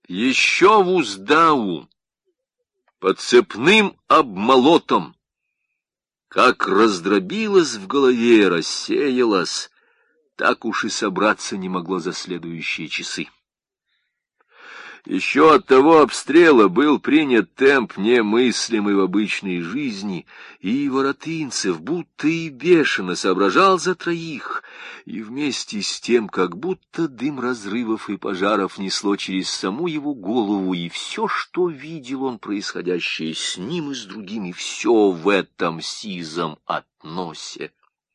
Еще в Уздау, под цепным обмолотом, как раздробилась в голове, рассеялась, так уж и собраться не могло за следующие часы. Еще от того обстрела был принят темп, немыслимый в обычной жизни, и Воротынцев будто и бешено соображал за троих, и вместе с тем, как будто дым разрывов и пожаров несло через саму его голову, и все, что видел он происходящее с ним и с другими, все в этом сизом относе.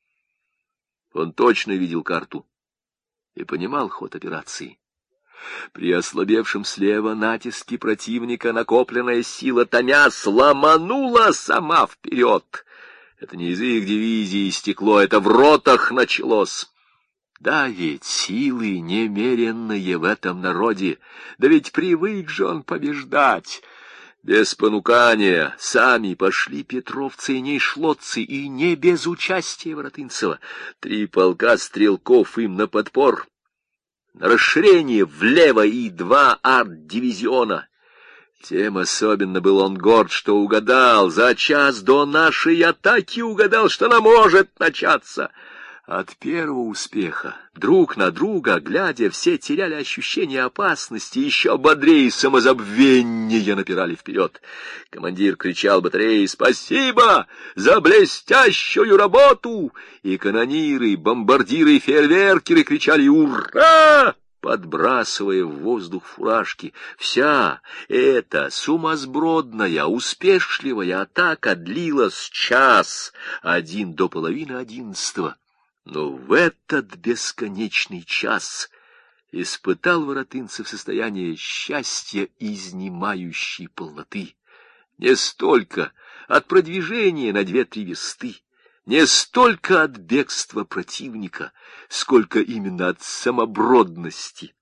Он точно видел карту и понимал ход операции. При ослабевшем слева натиске противника накопленная сила, томясь, ломанула сама вперед. Это не из их дивизии стекло, это в ротах началось. Да ведь силы немеренные в этом народе, да ведь привык же он побеждать. Без понукания сами пошли петровцы и нейшлотцы, и не без участия Воротынцева. 3 полка стрелков им на подпор, на расширение влево и 2 арт-дивизиона. Тем особенно был он горд, что угадал, за час до нашей атаки угадал, что она может начаться. От первого успеха, друг на друга глядя, все теряли ощущение опасности, еще бодрее и самозабвеннее напирали вперед. Командир кричал батареи «Спасибо за блестящую работу!» И канониры, бомбардиры и фейерверкеры кричали «Ура!», подбрасывая в воздух фуражки. Вся эта сумасбродная, успешливая атака длилась час, 1 до половины 11. Но в этот бесконечный час испытал Воротынцев состояние счастья изнимающей полноты. Не столько от продвижения на 2-3 версты, не столько от бегства противника, сколько именно от самобродности,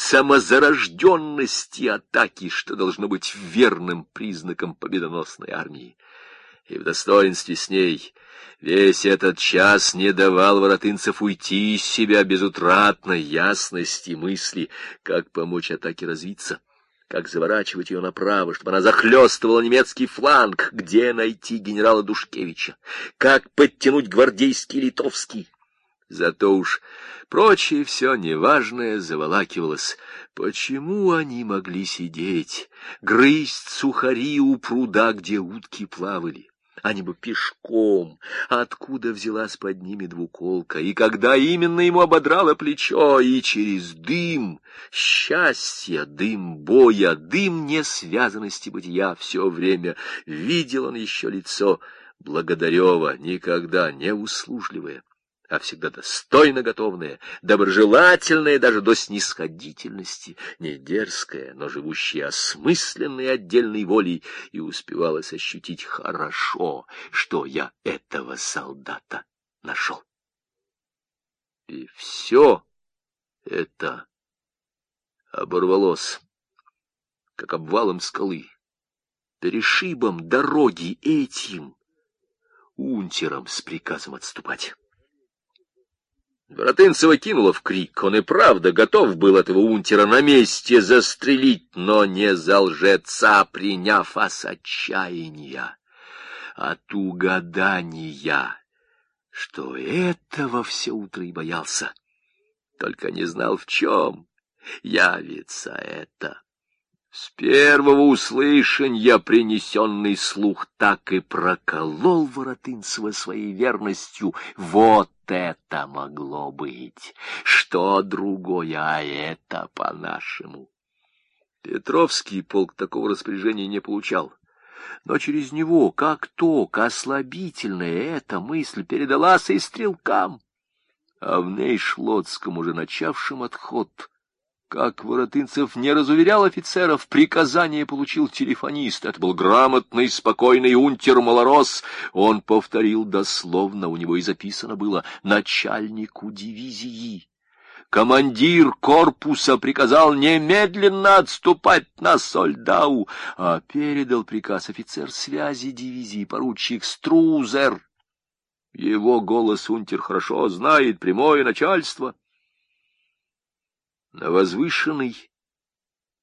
самозарожденности атаки, что должно быть верным признаком победоносной армии. И в достоинстве с ней весь этот час не давал Воротынцев уйти из себя без утратной ясности мысли, как помочь атаке развиться, как заворачивать ее направо, чтобы она захлестывала немецкий фланг, где найти генерала Душкевича, как подтянуть гвардейский литовский. Зато уж прочее все неважное заволакивалось. Почему они могли сидеть, грызть сухари у пруда, где утки плавали? Они бы пешком, откуда взялась под ними двуколка, и когда именно ему ободрало плечо, и через дым счастья, дым боя, дым несвязанности бытия все время видел он еще лицо Благодарева, никогда не услужливое, а всегда достойно готовное, доброжелательное даже до снисходительности, не дерзкое, но живущее осмысленной отдельной волей, и успевалось ощутить хорошо, что я этого солдата нашел. И все это оборвалось, как обвалом скалы, перешибом дороги этим унтером с приказом отступать. Воротынцева кинула в крик. Он и правда готов был этого унтера на месте застрелить, но не за лжеца приняв, а с отчаяния, от угадания, что этого все утро и боялся, только не знал, в чем явится это. С первого услышанья принесенный слух так и проколол Воротынцева своей верностью. Вот это могло быть! Что другое, а это по-нашему? Петровский полк такого распоряжения не получал. Но через него, как ток, ослабительная эта мысль передалась и стрелкам. А в Нейшлотском, уже начавшем отход, как Воротынцев не разуверял офицеров, приказание получил телефонист. Это был грамотный, спокойный унтер-малорос. Он повторил дословно, у него и записано было, начальнику дивизии. Командир корпуса приказал немедленно отступать на Сольдау, а передал приказ офицер связи дивизии поручик Струзер. Его голос унтер хорошо знает, прямое начальство. На возвышенной,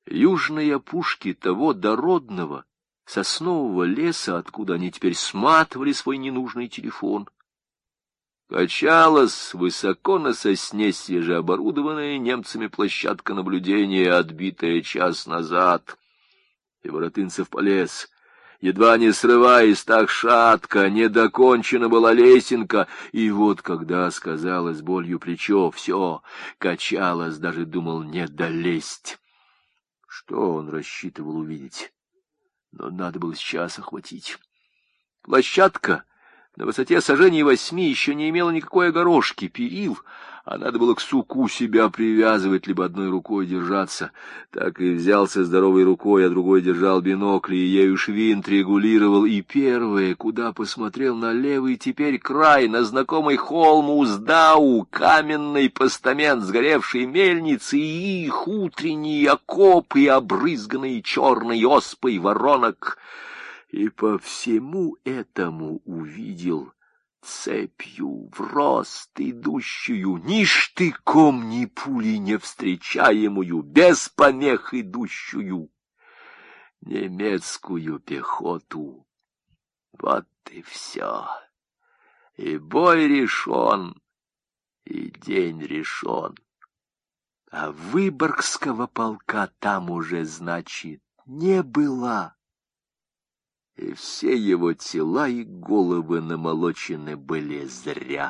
южной опушки того дородного соснового леса, откуда они теперь сматывали свой ненужный телефон, качалась высоко на сосне свежеоборудованная немцами площадка наблюдения, отбитая час назад. И Воротынцев полез, едва не срываясь, так шатко, недокончена была лесенка, и вот когда сказалось болью плечо, все, качалось, даже думал не долезть. Что он рассчитывал увидеть? Но надо было сейчас охватить. Площадка на высоте саженей 8 еще не имела никакой огорожки, перил, а надо было к суку себя привязывать, либо одной рукой держаться. Так и взялся здоровой рукой, а другой держал бинокль, и ею швинт регулировал, и первое, куда посмотрел на левый теперь край, на знакомый холм Уздау, каменный постамент сгоревшей мельницы и их утренние окопы, обрызганные черной оспой воронок. И по всему этому увидел цепью в рост идущую, ни штыком, ни пулей не встречаемую, без помех идущую немецкую пехоту. Вот и все. И бой решен, и день решен. А Выборгского полка там уже, значит, не было. И все его тела и головы намолочены были зря.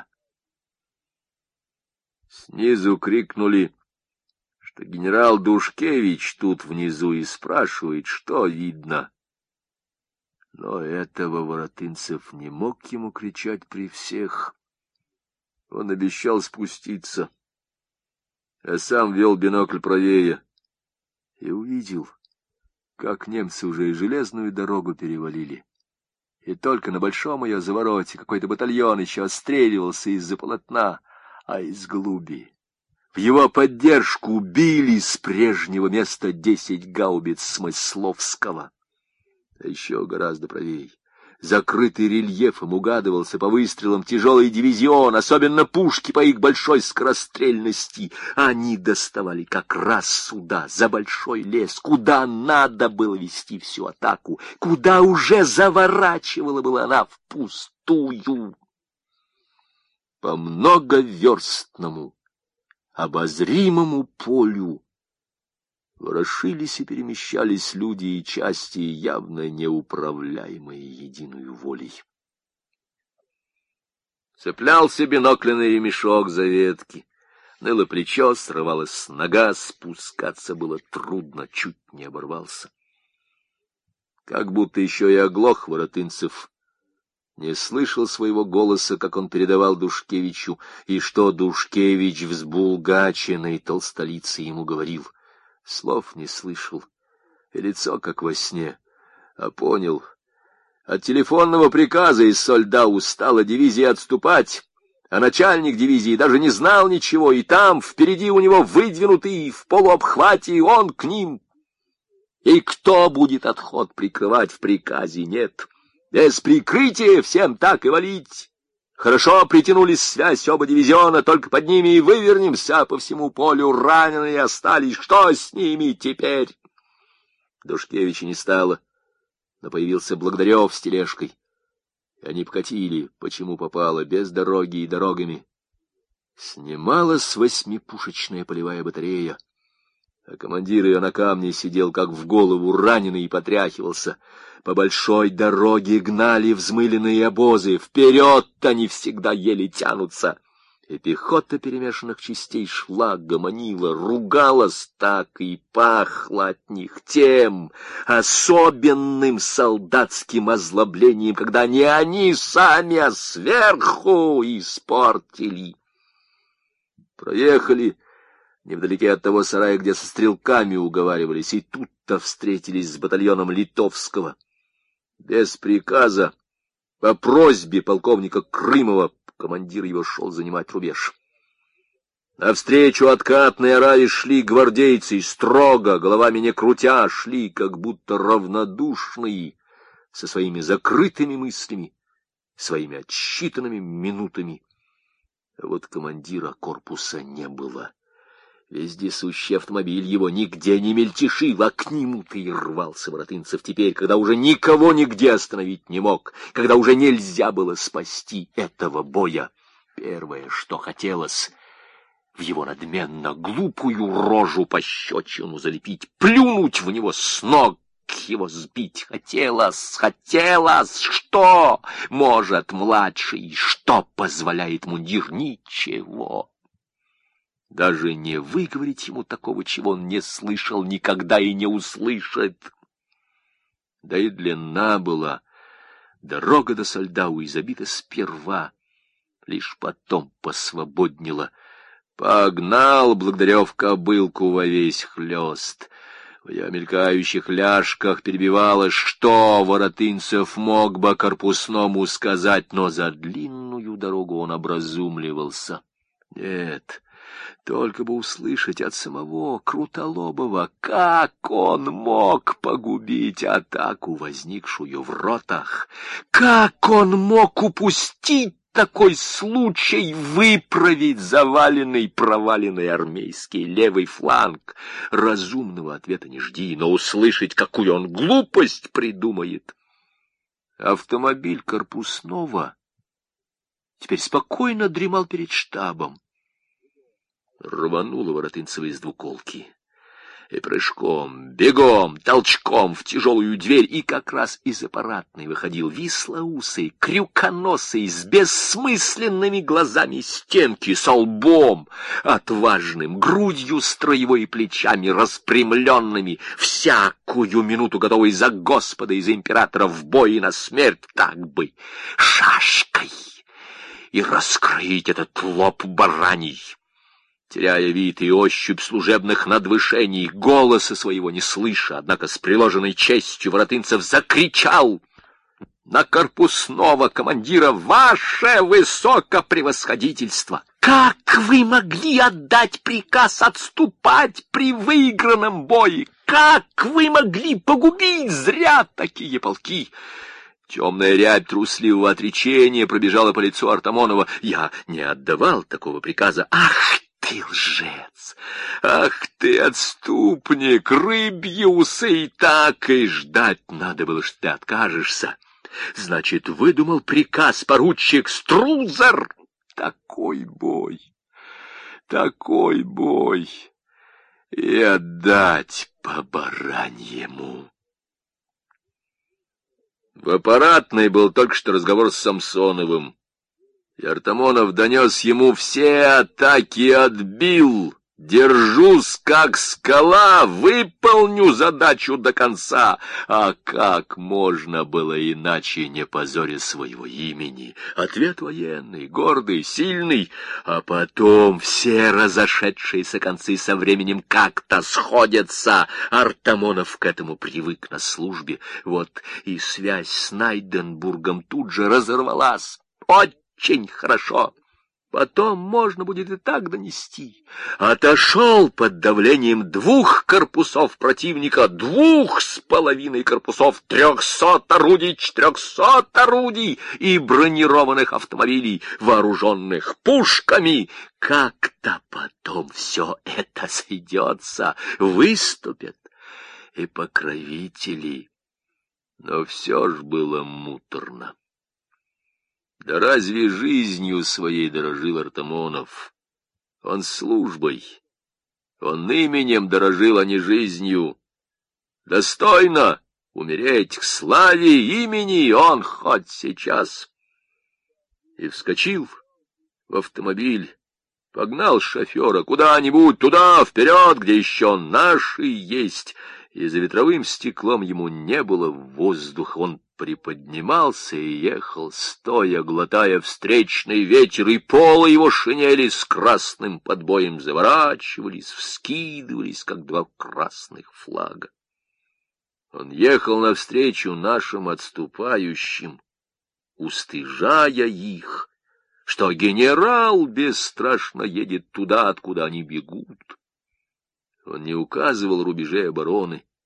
Снизу крикнули, что генерал Душкевич тут внизу, и спрашивает, что видно. Но этого Воротынцев не мог ему кричать при всех. Он обещал спуститься, а сам вел бинокль правее и увидел, как немцы уже и железную дорогу перевалили. И только на большом ее завороте какой-то батальон еще отстреливался из-за полотна, а из глуби в его поддержку били с прежнего места 10 гаубиц Смысловского. А еще гораздо правей, закрытый рельефом, угадывался по выстрелам тяжелый дивизион, особенно пушки по их большой скорострельности. Они доставали как раз сюда, за большой лес, куда надо было вести всю атаку, куда уже заворачивала была она впустую. По многоверстному, обозримому полю ворошились и перемещались люди и части, явно неуправляемые единую волей. Цеплялся бинокленный ремешок за ветки, ныло плечо, срывалась нога, спускаться было трудно, чуть не оборвался. Как будто еще и оглох Воротынцев, не слышал своего голоса, как он передавал Душкевичу, и что Душкевич взбулгаченной толстолицей ему говорил. Слов не слышал, и лицо как во сне, а понял. От телефонного приказа из Сольдау стала дивизия отступать, а начальник дивизии даже не знал ничего, и там впереди у него выдвинутый в полуобхвате, он к ним. И кто будет отход прикрывать, в приказе нет. Без прикрытия всем так и валить. Хорошо притянулись связь оба дивизиона, только под ними и вывернемся по всему полю. Раненые остались, что с ними теперь? Душкевича не стало, но появился Благодарев с тележкой. И они покатили, почему попало, без дороги и дорогами. Снималась 8-пушечная полевая батарея, а командир ее на камне сидел, как в голову раненый, и потряхивался. По большой дороге гнали взмыленные обозы, вперед-то они всегда еле тянутся. И пехота перемешанных частей шла, гомонила, ругалась так и пахла от них тем особенным солдатским озлоблением, когда не они сами, а сверху испортили. Проехали невдалеке от того сарая, где со стрелками уговаривались, и тут-то встретились с батальоном Литовского. Без приказа, по просьбе полковника Крымова, командир его шел занимать рубеж. Навстречу откатной ораве шли гвардейцы, строго, головами не крутя, шли как будто равнодушные, со своими закрытыми мыслями, своими отсчитанными минутами. А вот командира корпуса не было. Вездесущий автомобиль его нигде не мельтешил, а к нему-то и рвался Воротынцев теперь, когда уже никого нигде остановить не мог, когда уже нельзя было спасти этого боя. Первое, что хотелось, в его надменно глупую рожу пощечину залепить, плюнуть в него с ног, его сбить хотелось, что может младший, что позволяет мундир, ничего. Даже не выговорить ему такого, чего он не слышал никогда и не услышит. Да и длинна была дорога до Сольдау, и забита сперва, лишь потом посвободнила. Погнал Благодарев кобылку во весь хлёст. В ее мелькающих ляжках перебивалось, что Воротынцев мог бы корпусному сказать, но за длинную дорогу он образумливался. Нет, только бы услышать от самого Крутолобова, как он мог погубить атаку, возникшую в ротах, как он мог упустить такой случай выправить заваленный, проваленный армейский левый фланг. Разумного ответа не жди, но услышать, какую он глупость придумает. Автомобиль корпусного теперь спокойно дремал перед штабом. Рвануло Воротынцева из двуколки. И прыжком, бегом, толчком в тяжелую дверь, и как раз из аппаратной выходил вислоусый, крюконосый, с бессмысленными глазами стенки, со лбом отважным, грудью строевой и плечами распрямленными, всякую минуту готовый за Господа и за императора в бой и на смерть, так бы шашкой, и раскроить этот лоб бараний. Теряя вид и ощупь служебных надвышений, голоса своего не слыша, однако с приложенной честью, Воротынцев закричал на корпусного командира: «Ваше высокопревосходительство! Как вы могли отдать приказ отступать при выигранном бое? Как вы могли погубить зря такие полки?» Темная рябь трусливого отречения пробежала по лицу Артамонова. «Я не отдавал такого приказа». «Ах ты лжец! Ах ты отступник! Рыбьи усы и так и ждать надо было, что ты откажешься. Значит, выдумал приказ поручик Струзер. Такой бой! Такой бой! И отдать по бараньему!» В аппаратной был только что разговор с Самсоновым. И Артамонов донес ему: все атаки отбил, держусь как скала, выполню задачу до конца. А как можно было иначе, не позоря своего имени? Ответ военный, гордый, сильный, а потом все разошедшиеся концы со временем как-то сходятся. Артамонов к этому привык на службе. Вот и связь с Найденбургом тут же разорвалась. Очень хорошо. Потом можно будет и так донести. Отошел под давлением 2 корпусов противника, 2,5 корпусов, 300 орудий, 400 орудий и бронированных автомобилей, вооруженных пушками. Как-то потом все это сойдется, выступят и покровители. Но все ж было муторно. Да разве жизнью своей дорожил Артамонов? Он службой, он именем дорожил, а не жизнью. Достойно умереть к славе имени он хоть сейчас. И вскочил в автомобиль, погнал шофера куда-нибудь туда, вперед, где еще наши есть. И за ветровым стеклом ему не было воздуха. Он приподнимался и ехал, стоя, глотая встречный ветер, и полы его шинели с красным подбоем заворачивались, вскидывались, как 2 красных флага. Он ехал навстречу нашим отступающим, устыжая их, что генерал бесстрашно едет туда, откуда они бегут. Он не указывал рубежей обороны,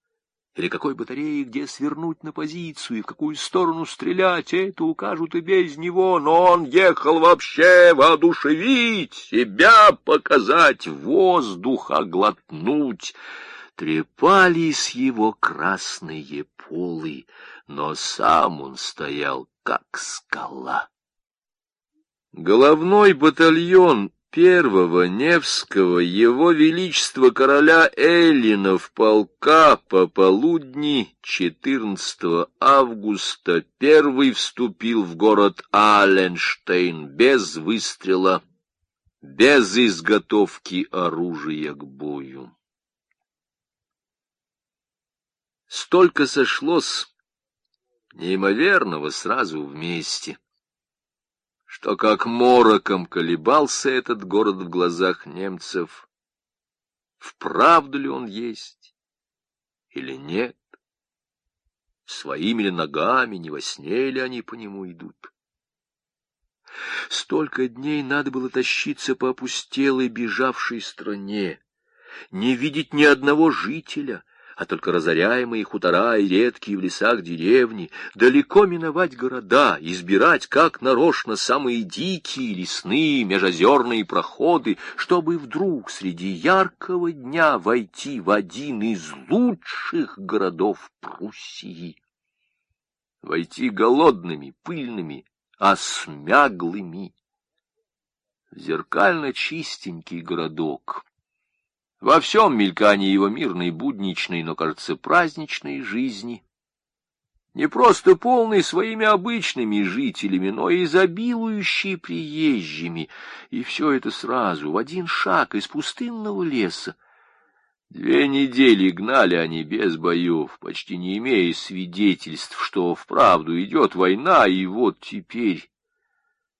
или какой батареи где свернуть на позицию и в какую сторону стрелять, это укажут и без него, но он ехал вообще воодушевить себя, показать, воздуха глотнуть. Трепались его красные полы, но сам он стоял, как скала. Головной батальон Первого Невского Его Величества короля Эллинов полка пополудни 14 августа первый вступил в город Аленштейн без выстрела, без изготовки оружия к бою. Столько сошлось неимоверного сразу вместе, что как мороком колебался этот город в глазах немцев, вправду ли он есть или нет, своими ли ногами, не во сне ли они по нему идут. Столько дней надо было тащиться по опустелой бежавшей стране, не видеть ни одного жителя, а только разоряемые хутора и редкие в лесах деревни, далеко миновать города, избирать как нарочно самые дикие лесные межозерные проходы, чтобы вдруг среди яркого дня войти в один из лучших городов Пруссии. Войти голодными, пыльными, осмяглыми. Зеркально чистенький городок. Во всем мелькании его мирной, будничной, но, кажется, праздничной жизни. Не просто полный своими обычными жителями, но и изобилующий приезжими. И все это сразу, в один шаг из пустынного леса. 2 недели гнали они без боев, почти не имея свидетельств, что вправду идет война, и вот теперь